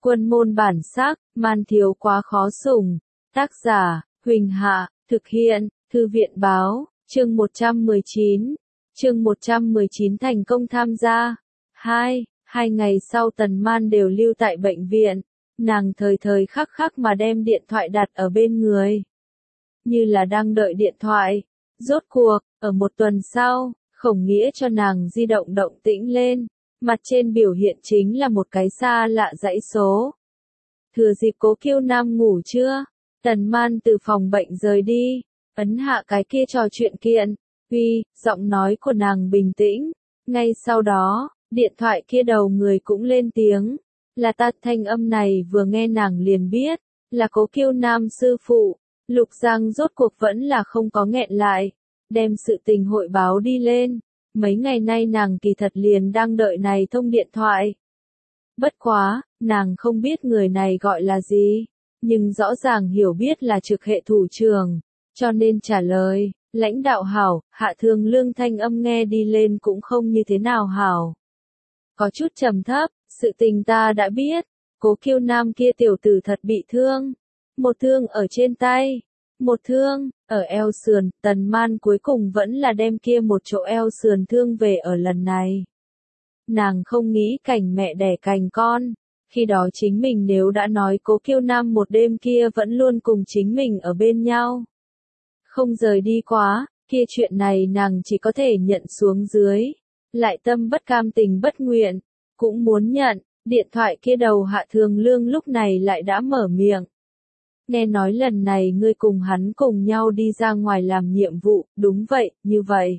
Quân môn bản sắc, man thiếu quá khó sủng. Tác giả, Huỳnh Hạ, thực hiện, Thư viện báo, chương 119. Chương 119 thành công tham gia. 2 ngày sau Tần Man đều lưu tại bệnh viện, nàng thời thời khắc khắc mà đem điện thoại đặt ở bên người. Như là đang đợi điện thoại. Rốt cuộc, ở một tuần sau, Khổng Nghĩa cho nàng di động động tĩnh lên, mặt trên biểu hiện chính là một cái xa lạ dãy số. Thừa dịp Cố Kiêu Nam ngủ chưa? Tần Man từ phòng bệnh rời đi, ấn hạ cái kia trò chuyện kiện. Uy, giọng nói của nàng bình tĩnh. Ngay sau đó, điện thoại kia đầu người cũng lên tiếng. Là ta. Thanh âm này vừa nghe nàng liền biết, là Cố Kiêu Nam sư phụ. Lục Giang rốt cuộc vẫn là không có nghẹn lại, đem sự tình hội báo đi lên. Mấy ngày nay nàng kỳ thật liền đang đợi này thông điện thoại. Bất quá, nàng không biết người này gọi là gì, nhưng rõ ràng hiểu biết là trực hệ thủ trưởng, cho nên trả lời, lãnh đạo hảo. Hạ Thường Lương thanh âm nghe đi lên cũng không như thế nào hảo. Có chút trầm thấp, sự tình ta đã biết, Cố Kiêu Nam kia tiểu tử thật bị thương. Một thương ở trên tay, một thương ở eo sườn. Tần Man cuối cùng vẫn là đem kia một chỗ eo sườn thương về ở lần này. Nàng không nghĩ cảnh mẹ đẻ cành con, khi đó chính mình nếu đã nói Cố Kiêu Nam một đêm kia vẫn luôn cùng chính mình ở bên nhau, không rời đi quá, kia chuyện này nàng chỉ có thể nhận xuống dưới, lại tâm bất cam tình bất nguyện, cũng muốn nhận. Điện thoại kia đầu Hạ Thường Lương lúc này lại đã mở miệng. Nghe nói lần này ngươi cùng hắn cùng nhau đi ra ngoài làm nhiệm vụ. Đúng vậy, như vậy.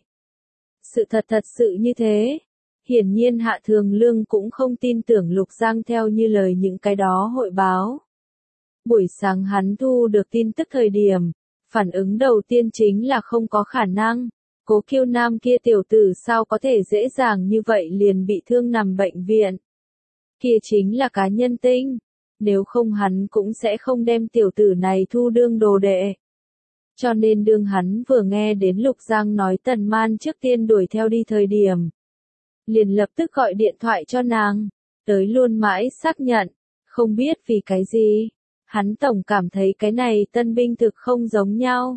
Sự thật thật sự như thế. Hiển nhiên Hạ Thường Lương cũng không tin tưởng Lục Giang theo như lời những cái đó hội báo. Buổi sáng hắn thu được tin tức thời điểm, phản ứng đầu tiên chính là không có khả năng. Cố Kiêu Nam kia tiểu tử sao có thể dễ dàng như vậy liền bị thương nằm bệnh viện. Kia chính là cá nhân tinh, nếu không hắn cũng sẽ không đem tiểu tử này thu đương đồ đệ. Cho nên đương hắn vừa nghe đến Lục Giang nói Tần Man trước tiên đuổi theo đi thời điểm, liền lập tức gọi điện thoại cho nàng, tới luôn mãi xác nhận, không biết vì cái gì, hắn tổng cảm thấy cái này tân binh thực không giống nhau.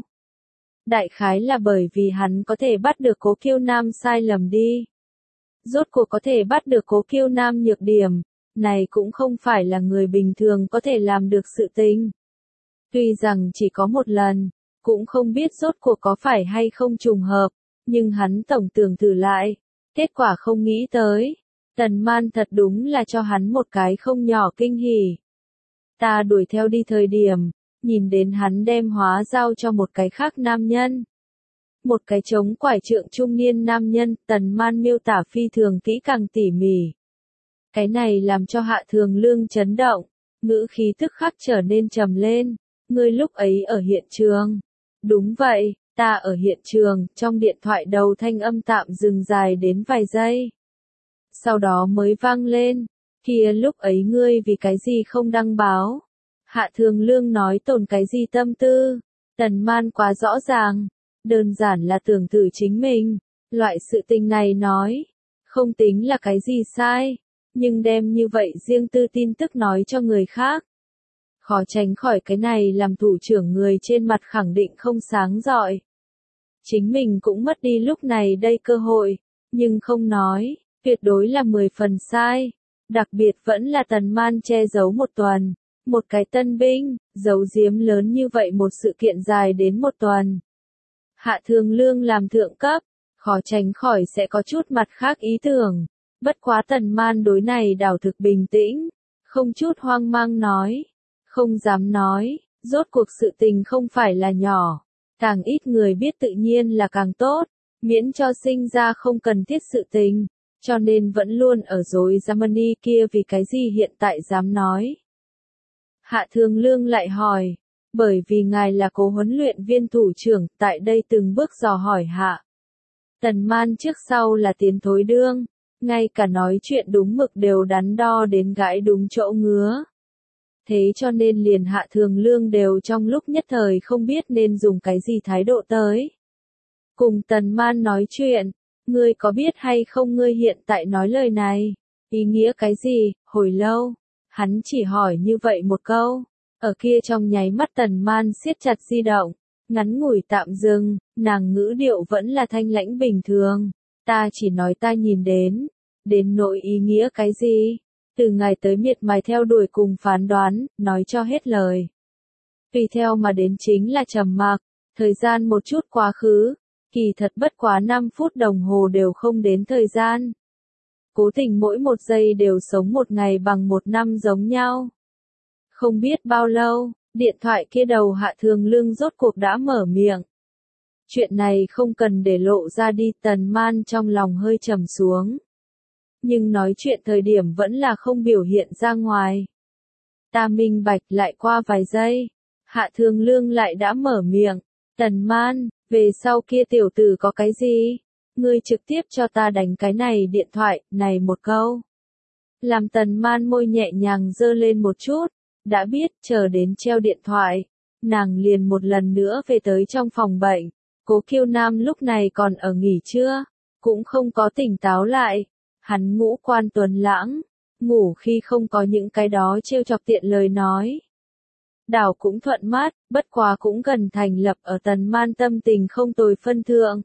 Đại khái là bởi vì hắn có thể bắt được Cố Kiêu Nam sai lầm đi. Rốt cuộc có thể bắt được Cố Kiêu Nam nhược điểm, này cũng không phải là người bình thường có thể làm được sự tình. Tuy rằng chỉ có một lần, cũng không biết rốt cuộc có phải hay không trùng hợp, nhưng hắn tổng tưởng thử lại, kết quả không nghĩ tới. Tần Man thật đúng là cho hắn một cái không nhỏ kinh hỉ. Ta đuổi theo đi thời điểm, nhìn đến hắn đem hóa giao cho một cái khác nam nhân. Một cái chống quải trượng trung niên nam nhân. Tần Man miêu tả phi thường kỹ càng tỉ mỉ. Cái này làm cho Hạ Thường Lương chấn động, ngữ khí tức khắc trở nên trầm lên. Ngươi lúc ấy ở hiện trường. Đúng vậy, ta ở hiện trường. Trong điện thoại đầu thanh âm tạm dừng dài đến vài giây, sau đó mới vang lên. Kia lúc ấy ngươi vì cái gì không đăng báo? Hạ Thường Lương nói tồn cái gì tâm tư? Tần Man quá rõ ràng, đơn giản là tưởng thử chính mình. Loại sự tình này nói, không tính là cái gì sai, nhưng đem như vậy riêng tư tin tức nói cho người khác, khó tránh khỏi cái này làm thủ trưởng người trên mặt khẳng định không sáng rọi. Chính mình cũng mất đi lúc này đây cơ hội, nhưng không nói, tuyệt đối là 10 phần sai. Đặc biệt vẫn là Tần Man che giấu một tuần, một cái tân binh, giấu giếm lớn như vậy một sự kiện dài đến một tuần. Hạ Thường Lương làm thượng cấp, khó tránh khỏi sẽ có chút mặt khác ý tưởng. Bất quá Tần Man đối này đảo thực bình tĩnh, không chút hoang mang nói, không dám nói, rốt cuộc sự tình không phải là nhỏ, càng ít người biết tự nhiên là càng tốt, miễn cho sinh ra không cần thiết sự tình, cho nên vẫn luôn ở dối Germany kia vì cái gì hiện tại dám nói. Hạ Thường Lương lại hỏi, bởi vì ngài là cố huấn luyện viên thủ trưởng, tại đây từng bước dò hỏi hạ. Tần Man trước sau là tiến thối đương, ngay cả nói chuyện đúng mực đều đắn đo đến gãi đúng chỗ ngứa. Thế cho nên liền Hạ Thường Lương đều trong lúc nhất thời không biết nên dùng cái gì thái độ tới cùng Tần Man nói chuyện. Ngươi có biết hay không ngươi hiện tại nói lời này, ý nghĩa cái gì? Hồi lâu, Hắn chỉ hỏi như vậy một câu. Ở kia trong nháy mắt Tần Man siết chặt di động. Ngắn ngủi tạm dừng, nàng ngữ điệu vẫn là thanh lãnh bình thường. Ta chỉ nói ta nhìn đến nỗi ý nghĩa cái gì? Từ ngày tới miệt mài theo đuổi cùng phán đoán, nói cho hết lời. Tùy theo mà đến chính là trầm mặc, thời gian một chút quá khứ, kỳ thật bất quá 5 phút đồng hồ đều không đến thời gian. Cố tình mỗi một giây đều sống một ngày bằng một năm giống nhau. Không biết bao lâu, điện thoại kia đầu Hạ Thường Lương rốt cuộc đã mở miệng. Chuyện này không cần để lộ ra đi, Tần Man trong lòng hơi trầm xuống. Nhưng nói chuyện thời điểm vẫn là không biểu hiện ra ngoài. Ta minh bạch. Lại qua vài giây, Hạ Thường Lương lại đã mở miệng. Tần Man, về sau kia tiểu tử có cái gì? Ngươi trực tiếp cho ta đánh cái này điện thoại, này một câu. Làm Tần Man môi nhẹ nhàng dơ lên một chút. Đã biết, chờ đến treo điện thoại. Nàng liền một lần nữa về tới trong phòng bệnh. Cố Kiêu Nam lúc này còn ở nghỉ trưa, cũng không có tỉnh táo lại. Hắn ngũ quan tuấn lãng, ngủ khi không có những cái đó trêu chọc tiện lời nói. Đảo cũng thuận mắt, bất quá cũng gần thành lập ở Tần Man tâm tình không tồi phân thượng.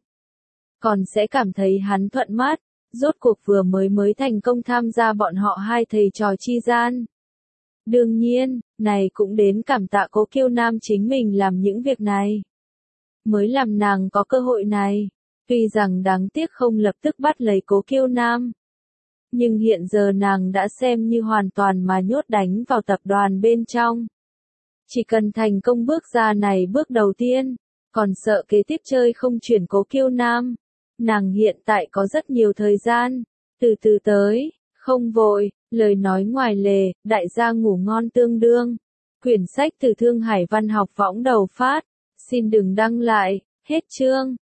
Còn sẽ cảm thấy hắn thuận mắt, rốt cuộc vừa mới thành công tham gia bọn họ hai thầy trò chi gian. Đương nhiên, này cũng đến cảm tạ Cố Kiêu Nam chính mình làm những việc này. Mới làm nàng có cơ hội này, tuy rằng đáng tiếc không lập tức bắt lấy Cố Kiêu Nam. Nhưng hiện giờ nàng đã xem như hoàn toàn mà nhốt đánh vào tập đoàn bên trong. Chỉ cần thành công bước ra này bước đầu tiên, còn sợ kế tiếp chơi không chuyển Cố Kiêu Nam. Nàng hiện tại có rất nhiều thời gian, từ từ tới, không vội, lời nói ngoài lề, đại gia ngủ ngon tương đương. Quyển sách từ Thương Hải Văn học võng đầu phát, xin đừng đăng lại, hết chương.